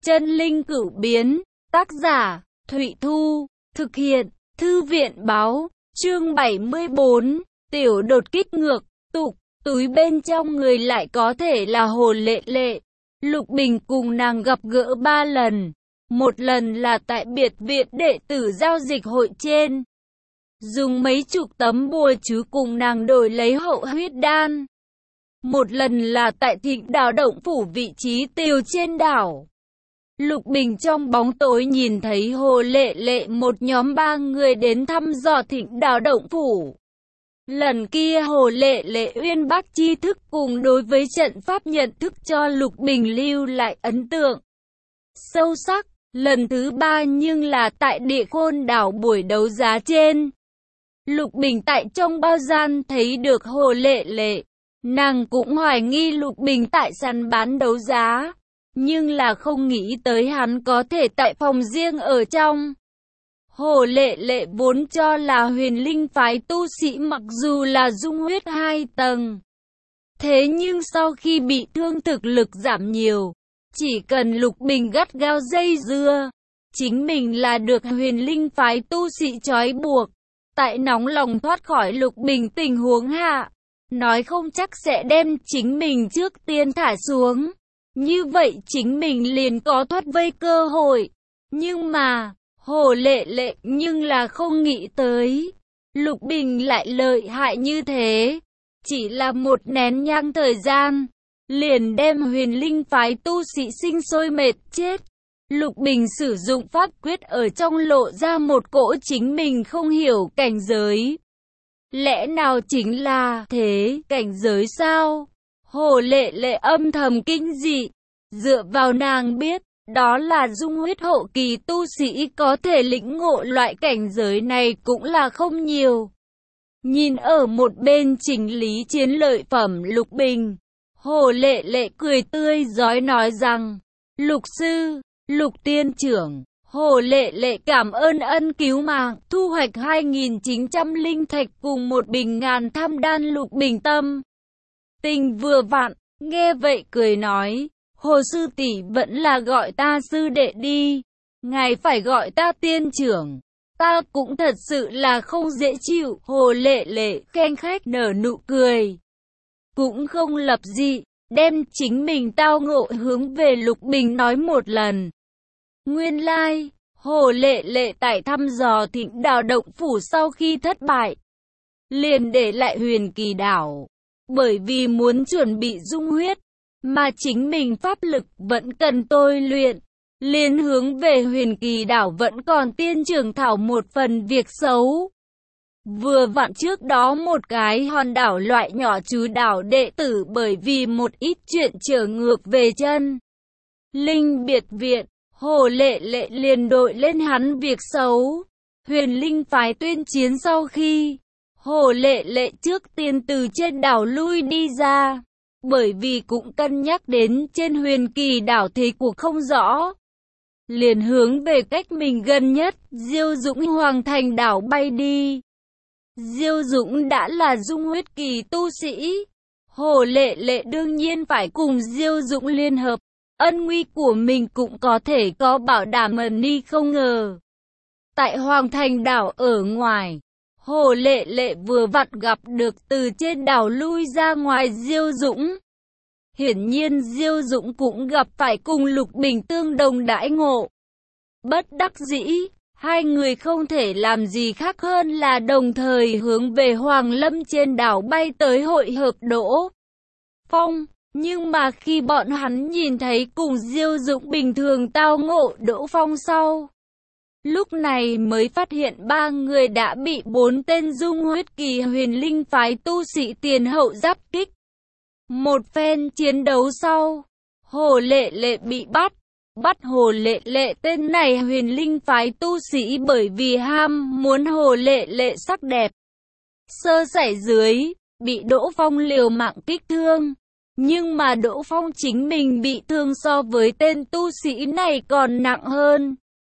Chân linh cửu biến, tác giả, Thụy Thu, thực hiện, Thư viện báo, chương 74, tiểu đột kích ngược, tục, túi bên trong người lại có thể là Hồ Lệ Lệ. Lục Bình cùng nàng gặp gỡ 3 lần, một lần là tại biệt viện đệ tử giao dịch hội trên. Dùng mấy chục tấm bùa chú cùng nàng đổi lấy hậu huyết đan. Một lần là tại Thịnh Đảo động phủ vị trí tiều trên đảo. Lục Bình trong bóng tối nhìn thấy Hồ Lệ Lệ một nhóm 3 người đến thăm dò Thịnh Đảo động phủ. Lần kia Hồ Lệ Lệ uyên bác tri thức cùng đối với trận pháp nhận thức cho Lục Bình lưu lại ấn tượng sâu sắc. Lần thứ 3 nhưng là tại Địa Khôn đảo buổi đấu giá trên. Lục Bình tại trong bao gian thấy được Hồ Lệ Lệ. Nàng cũng hoài nghi Lục Bình tại săn bán đấu giá, nhưng là không nghĩ tới hắn có thể tại phòng riêng ở trong. Hồ Lệ Lệ vốn cho là Huyền Linh phái tu sĩ mặc dù là dung huyết 2 tầng. Thế nhưng sau khi bị thương thực lực giảm nhiều, chỉ cần Lục Bình gắt gao dây dưa, chính mình là được Huyền Linh phái tu sĩ trói buộc. Tại nóng lòng thoát khỏi Lục Bình tình huống hạ, nói không chắc sẽ đem chính mình trước tiên thả xuống. Như vậy chính mình liền có thoát vây cơ hội. Nhưng mà, Hồ Lệ Lệ nhưng là không nghĩ tới. Lục Bình lại lợi hại như thế. Chỉ là một nén nhang thời gian, liền đem Huyền Linh phái tu sĩ sinh sôi mệt chết. Lục Bình sử dụng pháp quyết ở trong lộ ra một cỗ chính mình không hiểu cảnh giới. Lẽ nào chính là thế cảnh giới sao? Hồ Lệ Lệ âm thầm kinh dị. Dựa vào nàng biết, đó là dung huyết hậu kỳ tu sĩ có thể lĩnh ngộ loại cảnh giới này cũng là không nhiều. Nhìn ở một bên chỉnh lý chiến lợi phẩm Lục Bình, Hồ Lệ Lệ cười tươi rói nói rằng, Lục sư, Lục tiên trưởng, Hồ Lệ Lệ cảm ơn ân cứu mạng, thu hoạch 2.900 linh thạch cùng một bình ngàn tham đan. Lục Bình tâm tình vừa vặn, nghe vậy cười nói, Hồ sư tỷ vẫn là gọi ta sư đệ đi, ngài phải gọi ta tiên trưởng, ta cũng thật sự là không dễ chịu. Hồ Lệ Lệ khen khách nở nụ cười, cũng không lập dị, đem chính mình tao ngộ hướng về Lục Bình nói một lần. Nguyên lai, Hồ Lệ Lệ tại thăm dò Thịnh Đảo động phủ sau khi thất bại, liền để lại Huyền Kỳ đảo, bởi vì muốn chuẩn bị dung huyết, mà chính mình pháp lực vẫn cần tôi luyện, liền hướng về Huyền Kỳ đảo vẫn còn tiên trưởng thảo một phần việc xấu. Vừa vặn trước đó một cái hòn đảo loại nhỏ chú đảo đệ tử bởi vì một ít chuyện trở ngược về chân linh biệt viện, Hồ Lệ Lệ liền đội lên hắn việc xấu. Huyền Linh phái tuyên chiến sau khi, Hồ Lệ Lệ trước tiên từ trên đảo lui đi ra, bởi vì cũng cân nhắc đến trên Huyền Kỳ đảo thế cuộc không rõ, liền hướng về cách mình gần nhất, Diêu Dũng Hoàng Thành đảo bay đi. Diêu Dũng đã là dung huyết kỳ tu sĩ, Hồ Lệ Lệ đương nhiên phải cùng Diêu Dũng liên hợp, ân nguy của mình cũng có thể có bảo đảm. Ni không ngờ, tại Hoàng Thành đảo ở ngoài, Hồ Lệ Lệ vừa vặn gặp được từ trên đảo lui ra ngoài Diêu Dũng. Hiển nhiên Diêu Dũng cũng gặp phải cùng Lục Bình tương đồng đãi ngộ. Bất đắc dĩ, hai người không thể làm gì khác hơn là đồng thời hướng về Hoàng Lâm trên đảo bay tới hội hợp Đỗ Phong. Nhưng mà khi bọn hắn nhìn thấy cùng Diêu Dũng bình thường tao ngộ Đỗ Phong sau, lúc này mới phát hiện 3 người đã bị 4 tên dung huyết kỳ Huyền Linh phái tu sĩ tiền hậu giáp kích. Một phen chiến đấu sau, Hồ Lệ Lệ bị bắt. Hồ Lệ Lệ tên này Huyền Linh phái tu sĩ bởi vì ham muốn Hồ Lệ Lệ sắc đẹp, sơ sẩy dưới, bị Đỗ Phong liều mạng kích thương. Nhưng mà Đỗ Phong chính mình bị thương so với tên tu sĩ này còn nặng hơn.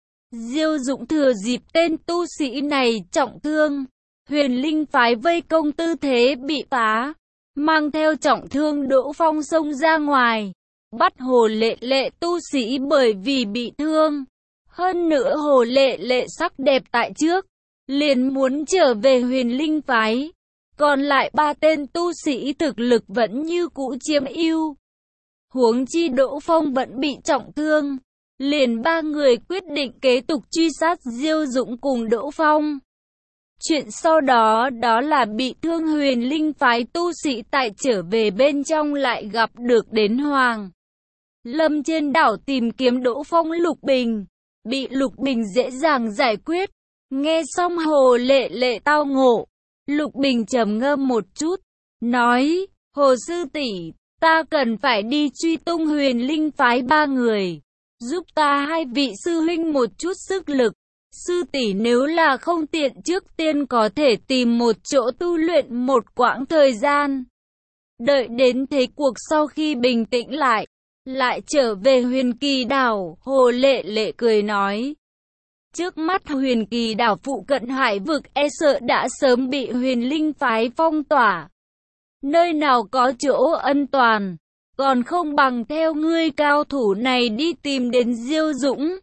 Diêu Dũng thừa dịp tên tu sĩ này trọng thương, Huyền Linh phái vây công tư thế bị phá, mang theo trọng thương Đỗ Phong xông ra ngoài. bắt Hồ Lệ Lệ tu sĩ bởi vì bị thương. Hơn nữa Hồ Lệ Lệ sắc đẹp tại trước, liền muốn trở về Huyền Linh phái. Còn lại 3 tên tu sĩ thực lực vẫn như cũ chiếm ưu. Huống chi Đỗ Phong vẫn bị trọng thương, liền 3 người quyết định kế tục truy sát Diêu Dũng cùng Đỗ Phong. Chuyện sau đó đó là bị thương Huyền Linh phái tu sĩ tại trở về bên trong lại gặp được đến Hoàng Lâm trên đảo tìm kiếm Đỗ Phong Lục Bình, bị Lục Bình dễ dàng giải quyết. Nghe xong Hồ Lệ Lệ tao ngộ, Lục Bình trầm ngâm một chút, nói, Hồ sư tỷ, ta cần phải đi truy tung Huyền Linh phái 3 người, giúp ta 2 vị sư huynh một chút sức lực. Sư tỷ nếu là không tiện trước tiên có thể tìm một chỗ tu luyện một quãng thời gian. Đợi đến thế cuộc sau khi bình tĩnh lại trở về Huyền Kỳ đảo. Hồ Lệ Lệ cười nói, trước mắt Huyền Kỳ đảo phụ cận hải vực e sợ đã sớm bị Huyền Linh phái phong tỏa. Nơi nào có chỗ an toàn, còn không bằng theo ngươi cao thủ này đi tìm đến Diêu Dũng,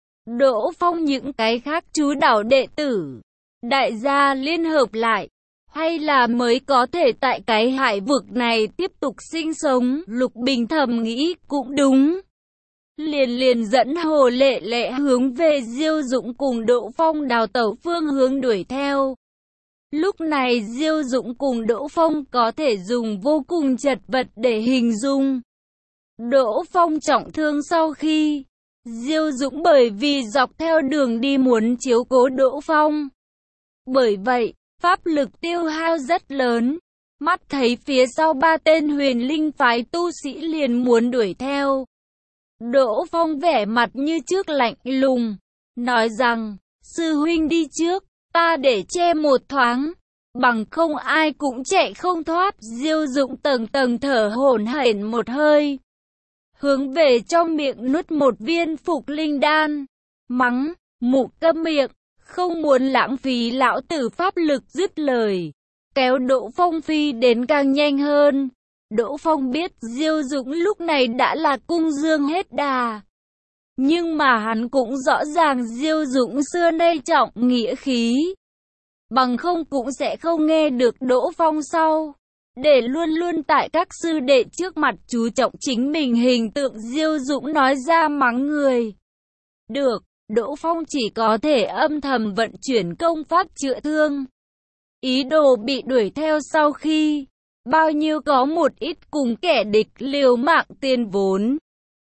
Đỗ Phong những cái khác chú đảo đệ tử. Đại gia liên hợp lại, hay là mới có thể tại cái hải vực này tiếp tục sinh sống. Lục Bình thầm nghĩ cũng đúng. Liền dẫn Hồ Lệ Lệ hướng về Diêu Dũng cùng Đỗ Phong đào tẩu phương hướng đuổi theo. Lúc này Diêu Dũng cùng Đỗ Phong có thể dùng vô cùng chật vật để hình dung. Đỗ Phong trọng thương sau khi Diêu Dũng bởi vì dọc theo đường đi muốn chiếu cố Đỗ Phong. Bởi vậy, pháp lực tiêu hao rất lớn. Mắt thấy phía sau 3 tên Huyền Linh phái tu sĩ liền muốn đuổi theo. Đỗ Phong vẻ mặt như trước lạnh lùng, nói rằng, sư huynh đi trước, ta để che một thoáng, bằng không ai cũng chạy không thoát. Diêu Dũng tầng tầng thở hổn hển một hơi, hướng về trong miệng nuốt một viên phục linh đan, mắng, mụ câm miệng, không muốn lãng phí lão tử pháp lực. Dứt lời, kéo Đỗ Phong phi đến càng nhanh hơn. Đỗ Phong biết Diêu Dũng lúc này đã là cung dương hết đà, nhưng mà hắn cũng rõ ràng Diêu Dũng xưa nay trọng nghĩa khí, bằng không cũng sẽ không nghe được Đỗ Phong sau. Để luôn luôn tại các sư đệ trước mặt chú trọng chính mình hình tượng, Diêu Dũng nói ra mắng người. Được, Đỗ Phong chỉ có thể âm thầm vận chuyển công pháp chữa thương. Ý đồ bị đuổi theo sau khi bao nhiêu có một ít cùng kẻ địch liều mạng tiền vốn.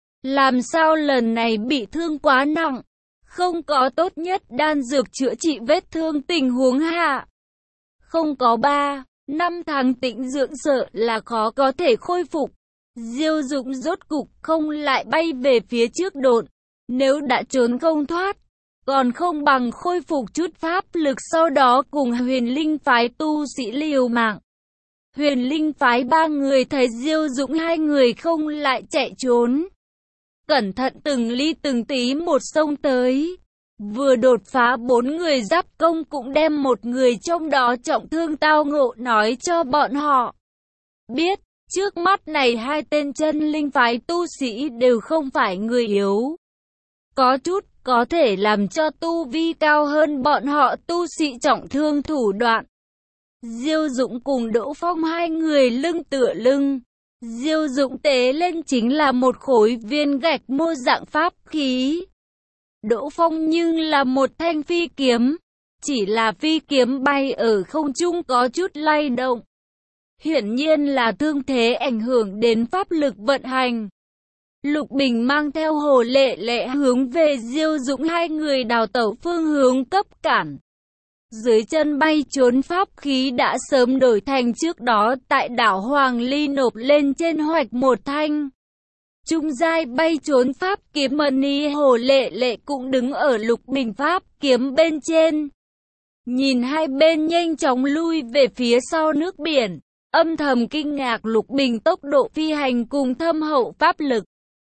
Làm sao lần này bị thương quá nặng, không có tốt nhất đan dược chữa trị vết thương, tình huống hạ không có 3-5 tháng tĩnh dưỡng sợ là khó có thể khôi phục. Diêu Dũng rốt cục không lại bay về phía trước độn, nếu đã trốn không thoát, còn không bằng khôi phục chút pháp lực sau đó cùng Huyền Linh phái tu sĩ liều mạng. Huyền Linh phái 3 người thấy Diêu Dũng 2 người không lại chạy trốn, cẩn thận từng ly từng tí một xông tới. Vừa đột phá 4 người giáp công cũng đem một người trong đó trọng thương tao ngộ nói cho bọn họ biết. Trước mắt này 2 tên chân linh phái tu sĩ đều không phải người yếu, có chút có thể làm cho tu vi cao hơn bọn họ tu sĩ trọng thương thủ đoạn. Diêu Dũng cùng Đỗ Phong 2 người lưng tựa lưng. Diêu Dũng tế lên chính là một khối viên gạch mô dạng pháp khí. Đỗ Phong nhưng là một thanh phi kiếm, chỉ là phi kiếm bay ở không trung có chút lay động. Hiển nhiên là thương thế ảnh hưởng đến pháp lực vận hành. Lục Bình mang theo Hồ Lệ Lệ hướng về Diêu Dũng 2 người đào tẩu phương hướng cấp cản. Dưới chân bay trốn pháp khí đã sớm đổi thành trước đó tại đảo Hoàng Ly nộp lên trên hoạch một thanh trung giai bay trốn pháp kiếm mani. Hồ Lệ Lệ cũng đứng ở Lục Bình pháp kiếm bên trên, nhìn hai bên nhanh chóng lui về phía sau nước biển, âm thầm kinh ngạc Lục Bình tốc độ phi hành cùng thâm hậu pháp lực.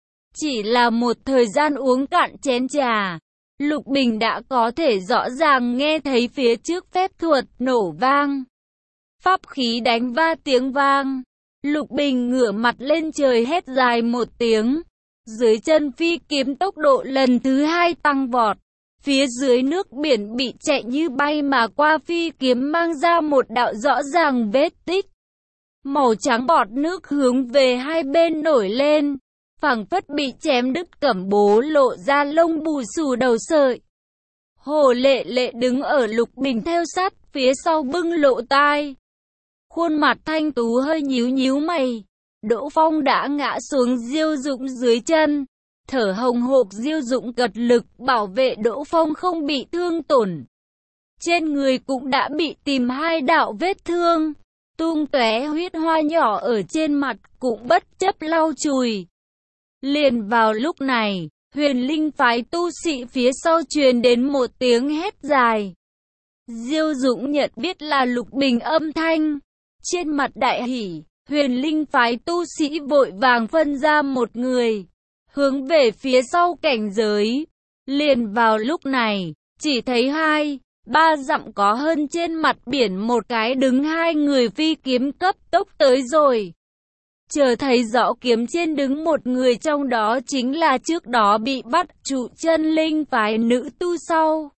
Chỉ là một thời gian uống cạn chén trà, Lục Bình đã có thể rõ ràng nghe thấy phía trước phép thuật nổ vang, pháp khí đánh va tiếng vang, Lục Bình ngửa mặt lên trời hét dài một tiếng. Dưới chân phi kiếm tốc độ lần thứ hai tăng vọt. Phía dưới nước biển bị chạy như bay mà qua phi kiếm mang ra một đạo rõ ràng vết tích. Màu trắng bọt nước hướng về hai bên nổi lên, phảng phất bị chém đứt cẩm bố lộ ra lông bù xù đầu sợi. Hồ Lệ Lệ đứng ở Lục Bình theo sát phía sau bưng lộ tai. Khuôn mặt thanh tú hơi nhíu nhíu mày. Đỗ Phong đã ngã xuống Diêu Dũng dưới chân. Thở hồng hộc, Diêu Dũng cật lực bảo vệ Đỗ Phong không bị thương tổn. Trên người cũng đã bị tìm hai đạo vết thương. Tung tóe huyết hoa nhỏ ở trên mặt cũng bất chấp lau chùi. Liền vào lúc này, Huyền Linh phái tu sĩ phía sau truyền đến một tiếng hét dài. Diêu Dũng nhận biết là Lục Bình âm thanh. Trên mặt đại hỉ, Huyền Linh phái tu sĩ vội vàng phân ra một người, hướng về phía sau cảnh giới. Liền vào lúc này, chỉ thấy 2-3 dặm có hơn trên mặt biển một cái đứng hai người phi kiếm cấp tốc tới rồi. Chờ thấy rõ kiếm trên đứng một người, trong đó chính là trước đó bị bắt trụ chân linh phái nữ tu sau.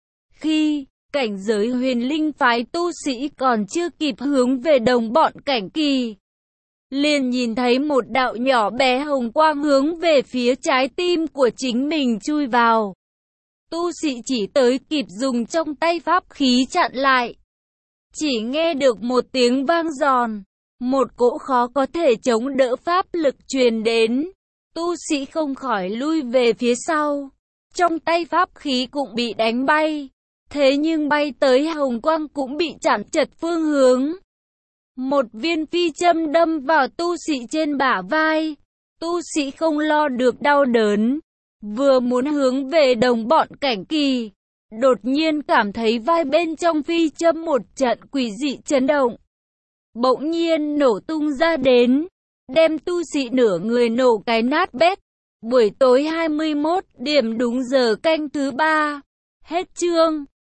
Khi cảnh giới Huyền Linh phái tu sĩ còn chưa kịp hướng về đồng bọn cảnh kỳ, liền nhìn thấy một đạo nhỏ bé hồng quang hướng về phía trái tim của chính mình chui vào. Tu sĩ chỉ tới kịp dùng trong tay pháp khí chặn lại. Chỉ nghe được một tiếng vang giòn, một cỗ khó có thể chống đỡ pháp lực truyền đến. Tu sĩ không khỏi lui về phía sau. Trong tay pháp khí cũng bị đánh bay. Thế nhưng bay tới hồng quang cũng bị chặn chật phương hướng. Một viên phi châm đâm vào tu sĩ trên bả vai. Tu sĩ không lo được đau đớn, vừa muốn hướng về đồng bọn cảnh kỳ, đột nhiên cảm thấy vai bên trong phi châm một trận quỷ dị chấn động. Bỗng nhiên nổ tung ra đến, đem tu sĩ nửa người nổ cái nát bét. Buổi tối 21 điểm đúng giờ canh thứ 3. Hết chương.